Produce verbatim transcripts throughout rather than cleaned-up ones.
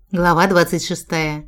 Глава двадцать шестая.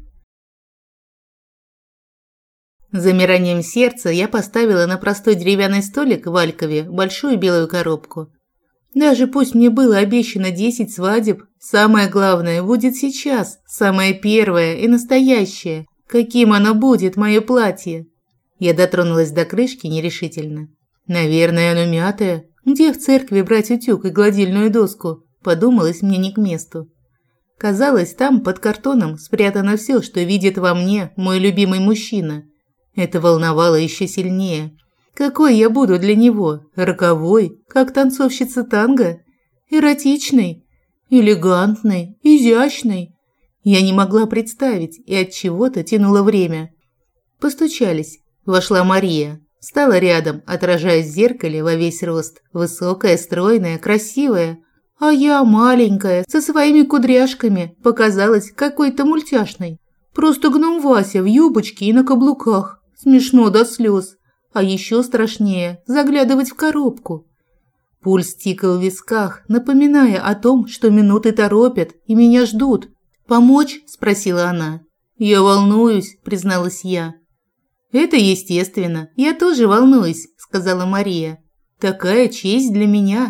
С замиранием сердца я поставила на простой деревянный столик в Алькове большую белую коробку. Даже пусть мне было обещано десять свадеб, самое главное будет сейчас, самое первое и настоящее. Каким оно будет, мое платье? Я дотронулась до крышки нерешительно. Наверное, оно мятое. Где в церкви брать утюг и гладильную доску? Подумалось мне не к месту. Казалось, там под картоном спрятано все, что видит во мне мой любимый мужчина. Это волновало еще сильнее. Какой я буду для него? Роковой, как танцовщица танго? Эротичный? Элегантный? Изящный? Я не могла представить и от чего-то тянуло время. Постучались. Вошла Мария. Стала рядом, отражаясь в зеркале во весь рост. Высокая, стройная, красивая. А я, маленькая, со своими кудряшками, показалась какой-то мультяшной. Просто гном Вася в юбочке и на каблуках. Смешно до слез. А еще страшнее заглядывать в коробку. Пульс тикал в висках, напоминая о том, что минуты торопят и меня ждут. «Помочь?» – спросила она. «Я волнуюсь», – призналась я. «Это естественно. Я тоже волнуюсь», – сказала Мария. «Такая честь для меня».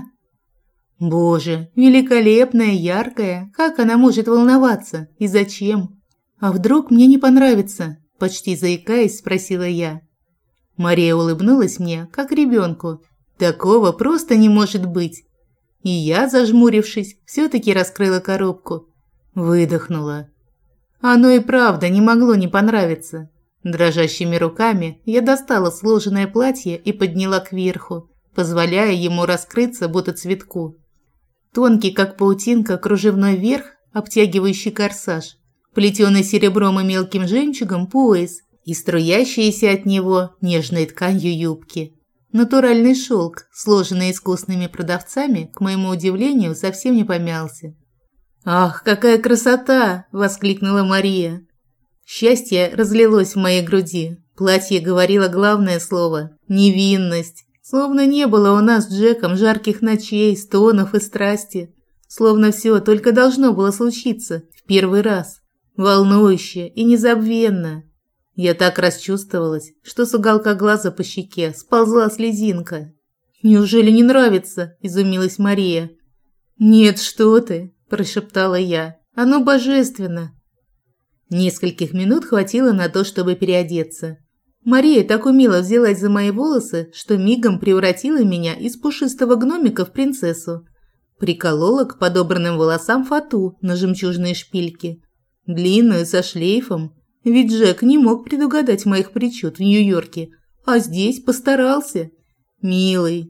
Боже, великолепная, яркая, как она может волноваться и зачем? А вдруг мне не понравится? Почти заикаясь, спросила я. Мария улыбнулась мне, как ребенку. Такого просто не может быть. И я, зажмурившись, все-таки раскрыла коробку. Выдохнула. Оно и правда не могло не понравиться. Дрожащими руками я достала сложенное платье и подняла кверху, позволяя ему раскрыться, будто цветку. Тонкий, как паутинка, кружевной верх, обтягивающий корсаж, плетеный серебром и мелким жемчугом пояс и струящиеся от него нежной тканью юбки. Натуральный шелк, сложенный искусными продавцами, к моему удивлению, совсем не помялся. «Ах, какая красота!» – воскликнула Мария. Счастье разлилось в моей груди. Платье говорило главное слово – невинность. Словно не было у нас с Джеком жарких ночей, стонов и страсти. Словно все только должно было случиться в первый раз. Волнующе и незабвенно. Я так расчувствовалась, что с уголка глаза по щеке сползла слезинка. «Неужели не нравится?» – изумилась Мария. «Нет, что ты!» – прошептала я. «Оно божественно!» Нескольких минут хватило на то, чтобы переодеться. Мария так умело взялась за мои волосы, что мигом превратила меня из пушистого гномика в принцессу. Приколола к подобранным волосам фату на жемчужные шпильки. Длинную, со шлейфом. Ведь Джек не мог предугадать моих причуд в Нью-Йорке. А здесь постарался. Милый.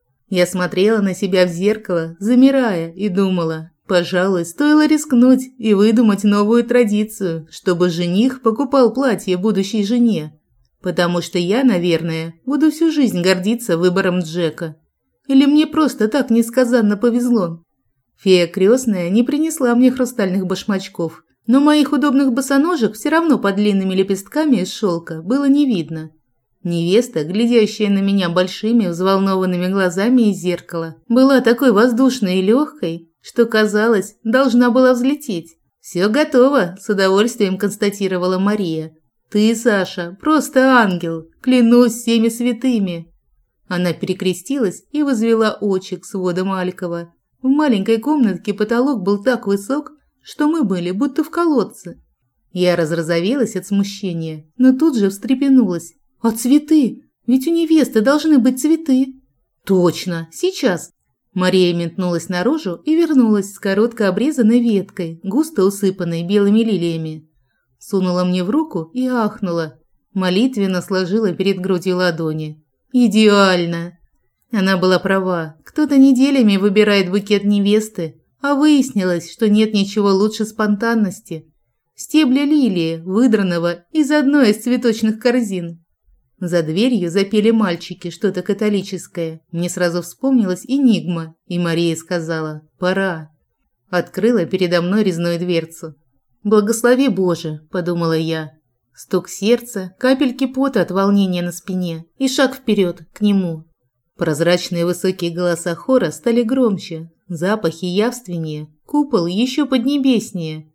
Я смотрела на себя в зеркало, замирая, и думала, пожалуй, стоило рискнуть и выдумать новую традицию, чтобы жених покупал платье будущей жене. Потому что я, наверное, буду всю жизнь гордиться выбором Джека. Или мне просто так несказанно повезло. Фея крестная не принесла мне хрустальных башмачков, но моих удобных босоножек все равно под длинными лепестками из шелка было не видно. Невеста, глядящая на меня большими взволнованными глазами из зеркала, была такой воздушной и легкой, что, казалось, должна была взлететь. «Все готово», – с удовольствием констатировала Мария. «Ты, Саша, просто ангел, клянусь всеми святыми!» Она перекрестилась и возвела очи к сводам Алькова. В маленькой комнатке потолок был так высок, что мы были будто в колодце. Я разразовелась от смущения, но тут же встрепенулась. «А цветы? Ведь у невесты должны быть цветы!» «Точно! Сейчас!» Мария метнулась наружу и вернулась с коротко обрезанной веткой, густо усыпанной белыми лилиями. Сунула мне в руку и ахнула. Молитвенно сложила перед грудью ладони. «Идеально!» Она была права. Кто-то неделями выбирает букет невесты, а выяснилось, что нет ничего лучше спонтанности. Стебля лилии, выдранного из одной из цветочных корзин. За дверью запели мальчики что-то католическое. Мне сразу вспомнилась энигма, и Мария сказала «Пора». Открыла передо мной резную дверцу. «Благослови Боже», – подумала я. Стук сердца, капельки пота от волнения на спине и шаг вперед к нему. Прозрачные высокие голоса хора стали громче, запахи явственнее, купол еще поднебеснее.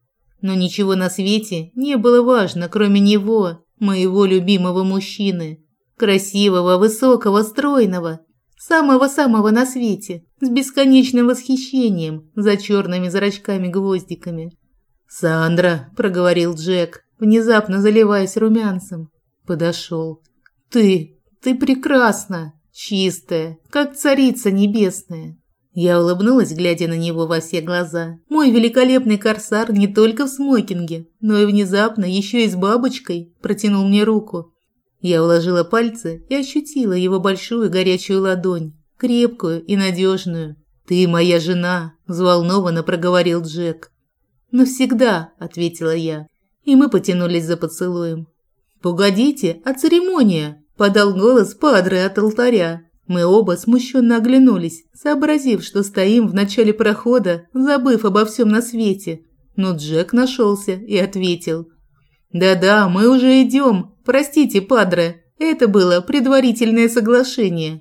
Но ничего на свете не было важно, кроме него, моего любимого мужчины. Красивого, высокого, стройного. Самого-самого на свете, с бесконечным восхищением за черными зрачками-гвоздиками. «Сандра», – проговорил Джек, внезапно заливаясь румянцем. Подошел. «Ты, ты прекрасна, чистая, как царица небесная». Я улыбнулась, глядя на него во все глаза. Мой великолепный корсар не только в смокинге, но и внезапно еще и с бабочкой протянул мне руку. Я уложила пальцы и ощутила его большую горячую ладонь, крепкую и надежную. «Ты моя жена», – взволнованно проговорил Джек. «Навсегда», – ответила я, и мы потянулись за поцелуем. «Погодите, а церемония?» – подал голос падре от алтаря. Мы оба смущенно оглянулись, сообразив, что стоим в начале прохода, забыв обо всем на свете. Но Джек нашелся и ответил. «Да-да, мы уже идем. Простите, падре, это было предварительное соглашение».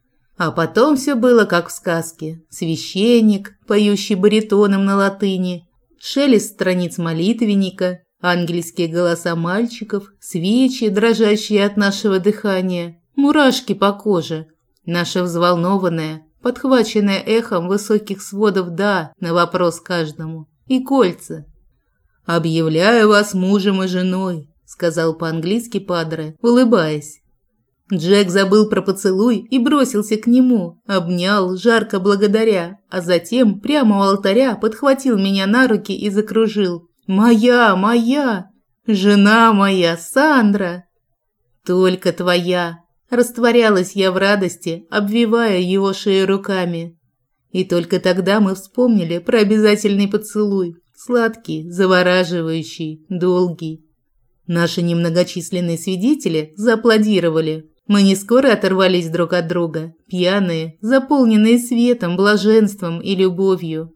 А потом все было как в сказке. Священник, поющий баритоном на латыни, шелест страниц молитвенника, ангельские голоса мальчиков, свечи, дрожащие от нашего дыхания, мурашки по коже, наша взволнованная, подхваченная эхом высоких сводов «да» на вопрос каждому, и кольца. «Объявляю вас мужем и женой», – сказал по-английски падре, улыбаясь. Джек забыл про поцелуй и бросился к нему, обнял, жарко благодаря, а затем прямо у алтаря подхватил меня на руки и закружил. «Моя, моя! Жена моя, Сандра!» «Только твоя!» Растворялась я в радости, обвивая его шею руками. И только тогда мы вспомнили про обязательный поцелуй. Сладкий, завораживающий, долгий. Наши немногочисленные свидетели зааплодировали. Мы не скоро оторвались друг от друга, пьяные, заполненные светом, блаженством и любовью.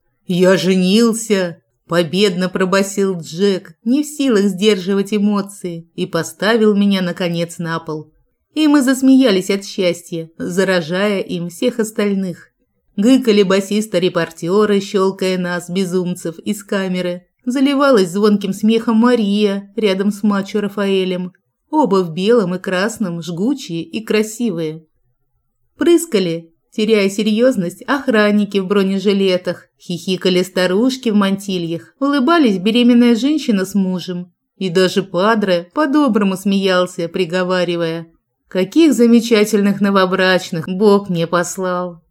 «Я женился!» – победно пробасил Джек, не в силах сдерживать эмоции, и поставил меня, наконец, на пол. И мы засмеялись от счастья, заражая им всех остальных. Гыкали басисты-репортеры, щелкая нас, безумцев, из камеры. Заливалась звонким смехом Мария рядом с мачо Рафаэлем. Оба в белом и красном, жгучие и красивые. Прыскали, теряя серьезность, охранники в бронежилетах. Хихикали старушки в мантильях. Улыбались беременная женщина с мужем. И даже падре по-доброму смеялся, приговаривая: «Каких замечательных новобрачных Бог мне послал!»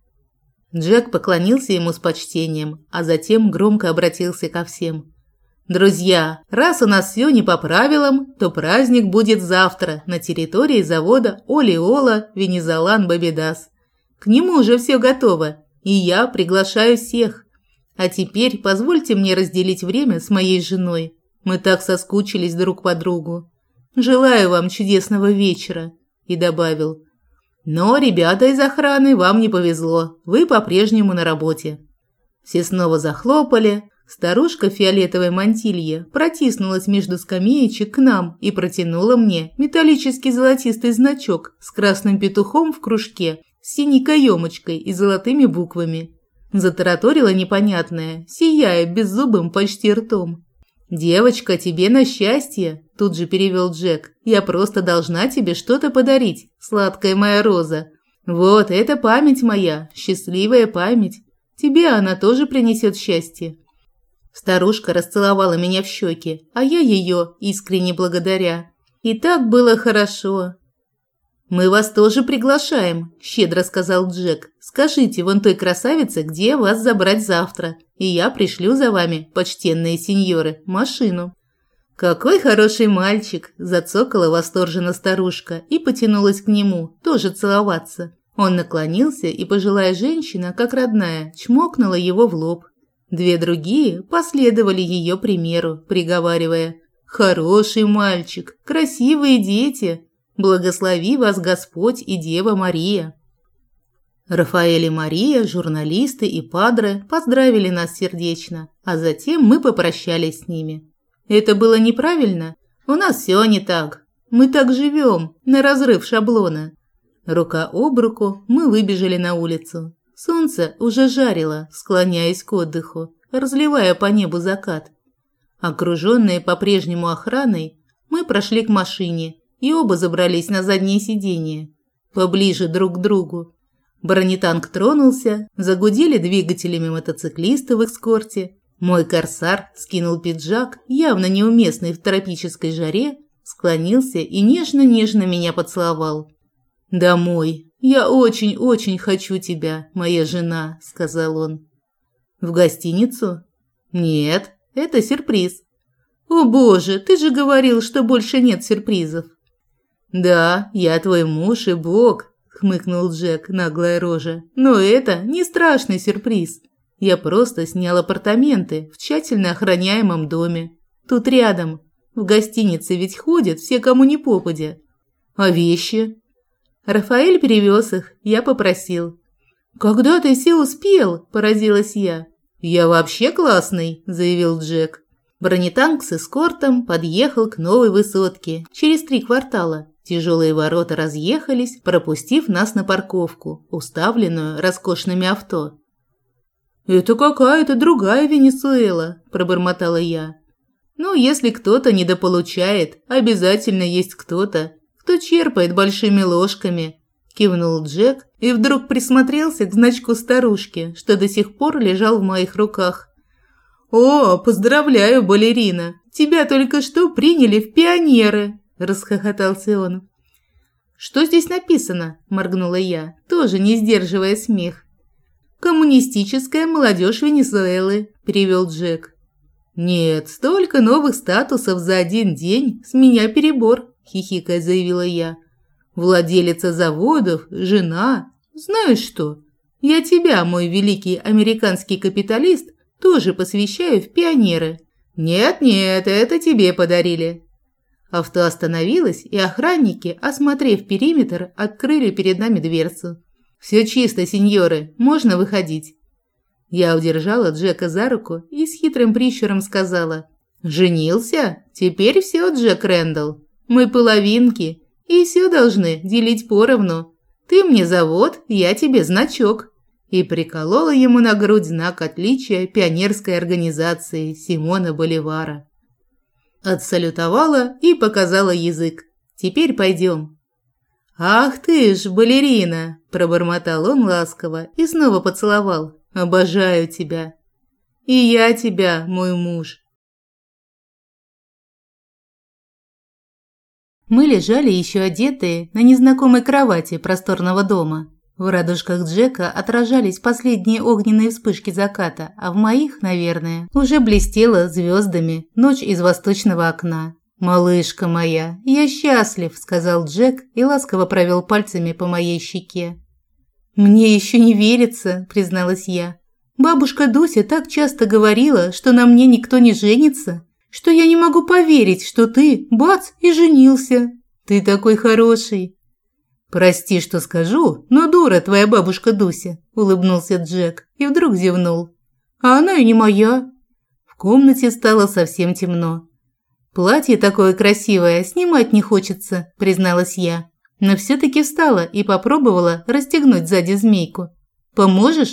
Джек поклонился ему с почтением, а затем громко обратился ко всем. «Друзья, раз у нас все не по правилам, то праздник будет завтра на территории завода Олиола Венезолан Бабидас. К нему уже все готово, и я приглашаю всех. А теперь позвольте мне разделить время с моей женой. Мы так соскучились друг по другу. Желаю вам чудесного вечера». И добавил: «Но, ребята из охраны, вам не повезло, вы по-прежнему на работе». Все снова захлопали. Старушка в фиолетовой мантилье протиснулась между скамеечек к нам и протянула мне металлический золотистый значок с красным петухом в кружке, с синей каемочкой и золотыми буквами. Затараторила непонятное, сияя беззубым почти ртом. «Девочка, тебе на счастье!» – тут же перевел Джек. «Я просто должна тебе что-то подарить, сладкая моя роза. Вот, это память моя, счастливая память. Тебе она тоже принесет счастье». Старушка расцеловала меня в щеки, а я ее, искренне благодаря. И так было хорошо. «Мы вас тоже приглашаем», – щедро сказал Джек. «Скажите вон той красавице, где вас забрать завтра, и я пришлю за вами, почтенные сеньоры, машину». «Какой хороший мальчик!» – зацокала восторженно старушка и потянулась к нему, тоже целоваться. Он наклонился, и пожилая женщина, как родная, чмокнула его в лоб. Две другие последовали ее примеру, приговаривая: «Хороший мальчик, красивые дети! Благослови вас Господь и Дева Мария». Рафаэль и Мария, журналисты и падре поздравили нас сердечно, а затем мы попрощались с ними. Это было неправильно? У нас все не так. Мы так живем, на разрыв шаблона. Рука об руку мы выбежали на улицу. Солнце уже жарило, склоняясь к отдыху, разливая по небу закат. Окруженные по-прежнему охраной, мы прошли к машине и оба забрались на заднее сиденье, поближе друг к другу. Бронетанк тронулся, загудели двигателями мотоциклисты в эскорте. Мой корсар скинул пиджак, явно неуместный в тропической жаре, склонился и нежно-нежно меня поцеловал. «Домой. Я очень-очень хочу тебя, моя жена», – сказал он. «В гостиницу?» «Нет, это сюрприз». «О боже, ты же говорил, что больше нет сюрпризов». «Да, я твой муж и бог», – хмыкнул Джек, наглая рожа. «Но это не страшный сюрприз. Я просто снял апартаменты в тщательно охраняемом доме. Тут рядом. В гостинице ведь ходят все, кому не попадя. А вещи?» Рафаэль перевез их, я попросил. «Когда ты все успел?» – поразилась я. «Я вообще классный», – заявил Джек. Бронетанк с эскортом подъехал к новой высотке через три квартала. Тяжелые ворота разъехались, пропустив нас на парковку, уставленную роскошными авто. «Это какая-то другая Венесуэла», – пробормотала я. «Ну, если кто-то недополучает, обязательно есть кто-то, кто черпает большими ложками», – кивнул Джек и вдруг присмотрелся к значку старушки, что до сих пор лежал в моих руках. «О, поздравляю, балерина! Тебя только что приняли в пионеры!» – расхохотался он. «Что здесь написано?» – моргнула я, тоже не сдерживая смех. «Коммунистическая молодежь Венесуэлы», – перевел Джек. «Нет, столько новых статусов за один день, с меня перебор», – хихикая заявила я. «Владелица заводов, жена. Знаешь что? Я тебя, мой великий американский капиталист, тоже посвящаю в пионеры». «Нет-нет, это тебе подарили». Авто остановилось, и охранники, осмотрев периметр, открыли перед нами дверцу. «Все чисто, сеньоры, можно выходить». Я удержала Джека за руку и с хитрым прищуром сказала: «Женился? Теперь все, Джек Рэндалл. Мы половинки, и все должны делить поровну. Ты мне завод, я тебе значок». И приколола ему на грудь знак отличия пионерской организации Симона Боливара. Отсалютовала и показала язык. «Теперь пойдем». «Ах ты ж, балерина!» – пробормотал он ласково и снова поцеловал. «Обожаю тебя». «И я тебя, мой муж». Мы лежали еще одетые на незнакомой кровати просторного дома. В радужках Джека отражались последние огненные вспышки заката, а в моих, наверное, уже блестела звездами ночь из восточного окна. «Малышка моя, я счастлив», – сказал Джек и ласково провел пальцами по моей щеке. «Мне еще не верится», – призналась я. «Бабушка Дуся так часто говорила, что на мне никто не женится, что я не могу поверить, что ты, бац, и женился. Ты такой хороший». «Прости, что скажу, но дура твоя бабушка Дуся», – улыбнулся Джек и вдруг зевнул. «А она и не моя». В комнате стало совсем темно. «Платье такое красивое, снимать не хочется», – призналась я. Но все-таки встала и попробовала расстегнуть сзади змейку. «Поможешь?»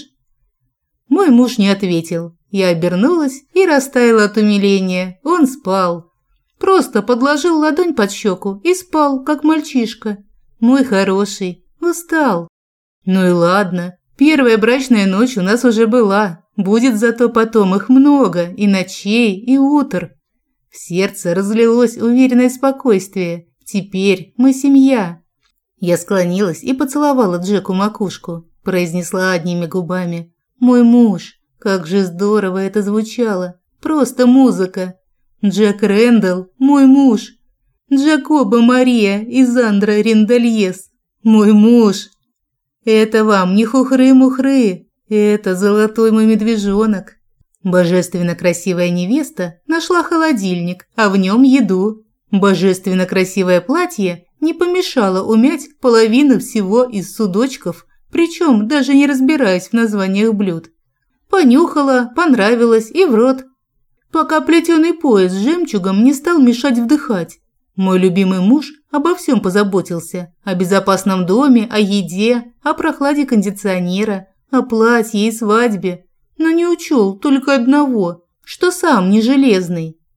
Мой муж не ответил. Я обернулась и растаяла от умиления. Он спал. Просто подложил ладонь под щеку и спал, как мальчишка. Мой хороший, устал. Ну и ладно, первая брачная ночь у нас уже была. Будет зато потом их много, и ночей, и утр. В сердце разлилось уверенное спокойствие. Теперь мы семья. Я склонилась и поцеловала Джеку макушку. Произнесла одними губами: «Мой муж». Как же здорово это звучало. Просто музыка. Джек Рэндалл, мой муж. Джакоба Мария и Зандра Риндальес, мой муж. Это вам не хухры-мухры, это золотой мой медвежонок. Божественно красивая невеста нашла холодильник, а в нем еду. Божественно красивое платье не помешало умять половину всего из судочков, причем даже не разбираясь в названиях блюд. Понюхала, понравилось и в рот. Пока плетеный пояс с жемчугом не стал мешать вдыхать. Мой любимый муж обо всем позаботился. О безопасном доме, о еде, о прохладе кондиционера, о платье и свадьбе. Но не учел только одного, что сам не железный.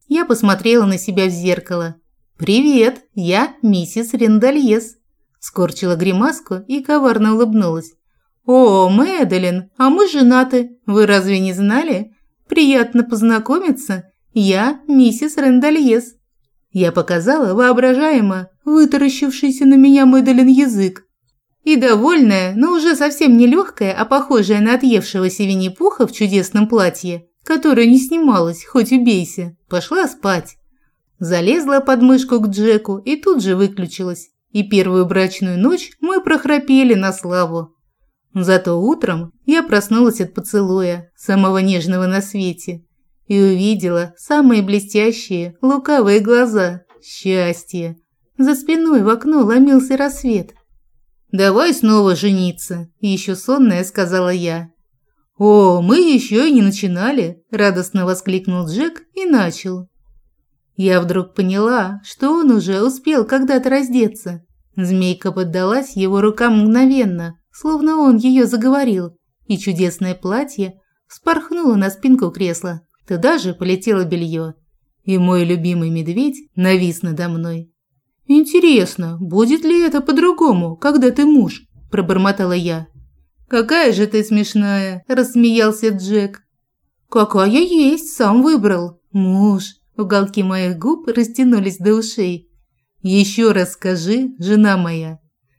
Я посмотрела на себя в зеркало. «Привет, я миссис Рендальес», – скорчила гримаску и коварно улыбнулась. «О, Мэдалин, а мы женаты, вы разве не знали? Приятно познакомиться, я миссис Рендальес». Я показала воображаемо вытаращившийся на меня Мэдалин язык. И довольная, но уже совсем не легкая, а похожая на отъевшегося Винни-Пуха в чудесном платье, которое не снималось, хоть убейся, пошла спать. Залезла под мышку к Джеку и тут же выключилась. И первую брачную ночь мы прохрапели на славу. Зато утром я проснулась от поцелуя, самого нежного на свете, и увидела самые блестящие, лукавые глаза. Счастье. За спиной в окно ломился рассвет. «Давай снова жениться», – еще сонная сказала я. «О, мы еще и не начинали», – радостно воскликнул Джек и начал. Я вдруг поняла, что он уже успел когда-то раздеться. Змейка поддалась его рукам мгновенно, словно он ее заговорил, и чудесное платье вспорхнуло на спинку кресла. Туда же полетело белье, и мой любимый медведь навис надо мной. «Интересно, будет ли это по-другому, когда ты муж?» – пробормотала я. «Какая же ты смешная!» – рассмеялся Джек. «Какая есть, сам выбрал. Муж!» Уголки моих губ растянулись до ушей. «Еще раз скажи, жена моя».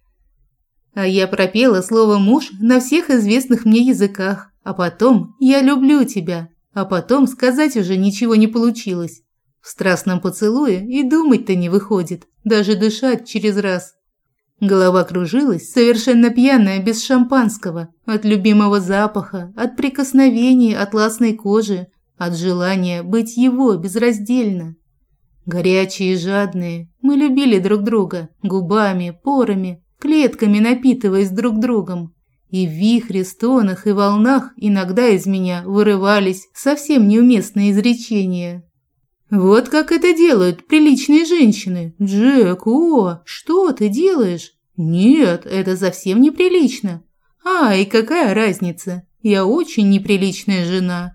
А я пропела слово «муж» на всех известных мне языках, а потом «я люблю тебя», а потом сказать уже ничего не получилось. В страстном поцелуе и думать-то не выходит, даже дышать через раз. Голова кружилась, совершенно пьяная, без шампанского, от любимого запаха, от прикосновений атласной кожи, от желания быть его безраздельно. Горячие и жадные, мы любили друг друга, губами, порами, клетками напитываясь друг другом. И в вихре, стонах и волнах иногда из меня вырывались совсем неуместные изречения. «Вот как это делают приличные женщины. Джек, о, что ты делаешь? Нет, это совсем неприлично. Ай, какая разница? Я очень неприличная жена».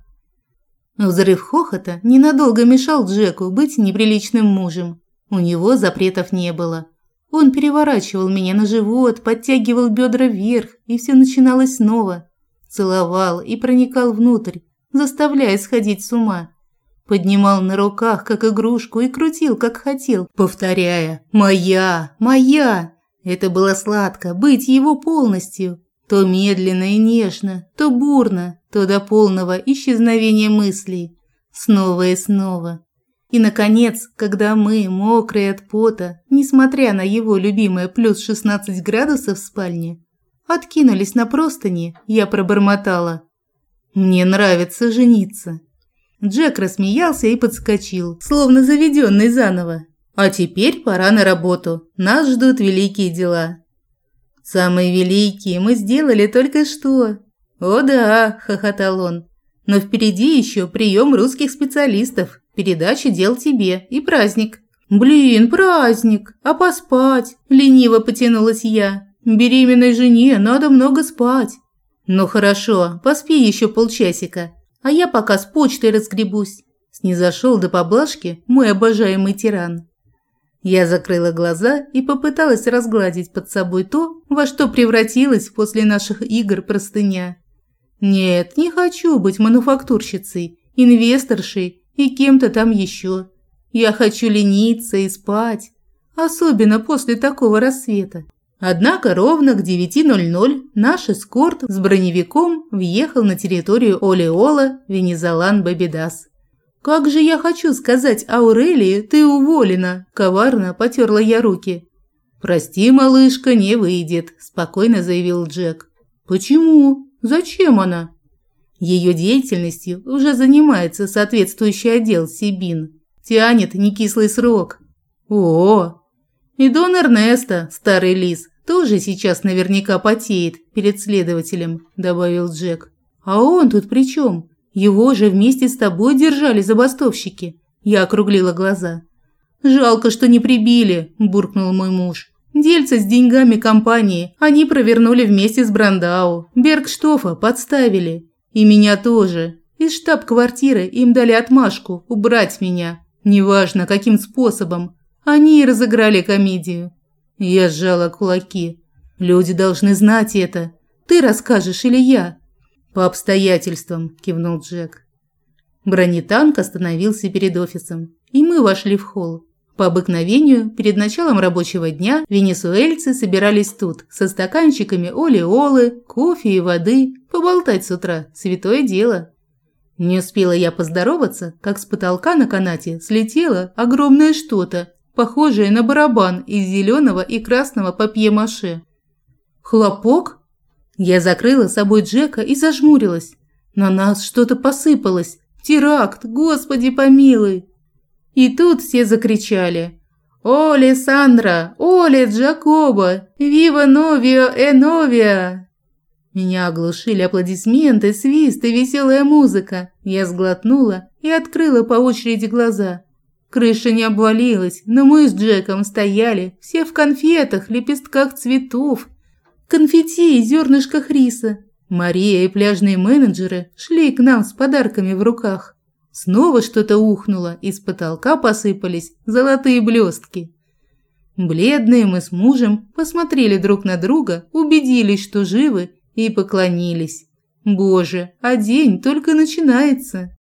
Взрыв хохота ненадолго мешал Джеку быть неприличным мужем. У него запретов не было. Он переворачивал меня на живот, подтягивал бедра вверх, и все начиналось снова. Целовал и проникал внутрь, заставляя сходить с ума. Поднимал на руках, как игрушку, и крутил, как хотел, повторяя «Моя! Моя!». Это было сладко, быть его полностью. То медленно и нежно, то бурно, то до полного исчезновения мыслей. Снова и снова. И, наконец, когда мы, мокрые от пота, несмотря на его любимое плюс шестнадцать градусов в спальне, откинулись на простыни, я пробормотала: «Мне нравится жениться». Джек рассмеялся и подскочил, словно заведенный заново. «А теперь пора на работу. Нас ждут великие дела». «Самые великие мы сделали только что». «О да», – хохотал он. «Но впереди еще прием русских специалистов, передача дел тебе и праздник». «Блин, праздник! А поспать?» – лениво потянулась я. «Беременной жене надо много спать». «Ну хорошо, поспи еще полчасика, а я пока с почтой разгребусь», – снизошел до поблажки мой обожаемый тиран. Я закрыла глаза и попыталась разгладить под собой то, во что превратилась после наших игр простыня. Нет, не хочу быть мануфактурщицей, инвесторшей и кем-то там еще. Я хочу лениться и спать, особенно после такого рассвета. Однако ровно к девяти ноль-ноль наш эскорт с броневиком въехал на территорию Олеола Венезолан Бабидас. «Как же я хочу сказать Аурелии, ты уволена!» – коварно потерла я руки. «Прости, малышка, не выйдет», – спокойно заявил Джек. «Почему? Зачем она?» Ее деятельностью уже занимается соответствующий отдел Сибин. Тянет некислый срок. О, и Дон Эрнесто, старый лис, тоже сейчас наверняка потеет перед следователем, добавил Джек. А он тут при чем? Его же вместе с тобой держали забастовщики. Я округлила глаза. Жалко, что не прибили, буркнул мой муж. Дельца с деньгами компании они провернули вместе с Брандау. Бергштофа подставили. И меня тоже. Из штаб-квартиры им дали отмашку убрать меня. Неважно, каким способом, они и разыграли комедию. Я сжала кулаки. Люди должны знать это. Ты расскажешь или я? По обстоятельствам, кивнул Джек. Бронетанк остановился перед офисом, и мы вошли в холл. По обыкновению, перед началом рабочего дня венесуэльцы собирались тут со стаканчиками оли-олы, кофе и воды, поболтать с утра, святое дело. Не успела я поздороваться, как с потолка на канате слетело огромное что-то, похожее на барабан из зеленого и красного папье-маше. Хлопок? Я закрыла собой Джека и зажмурилась. На нас что-то посыпалось. Теракт, Господи помилуй! И тут все закричали: «Оле Сандра! Оле Джакоба! Вива Новио э Новиа!» Меня оглушили аплодисменты, свист и веселая музыка. Я сглотнула и открыла по очереди глаза. Крыша не обвалилась, но мы с Джеком стояли, все в конфетах, лепестках цветов, конфетти и зернышках риса. Мария и пляжные менеджеры шли к нам с подарками в руках. Снова что-то ухнуло, и с потолка посыпались золотые блестки. Бледные мы с мужем посмотрели друг на друга, убедились, что живы, и поклонились. Боже, а день только начинается.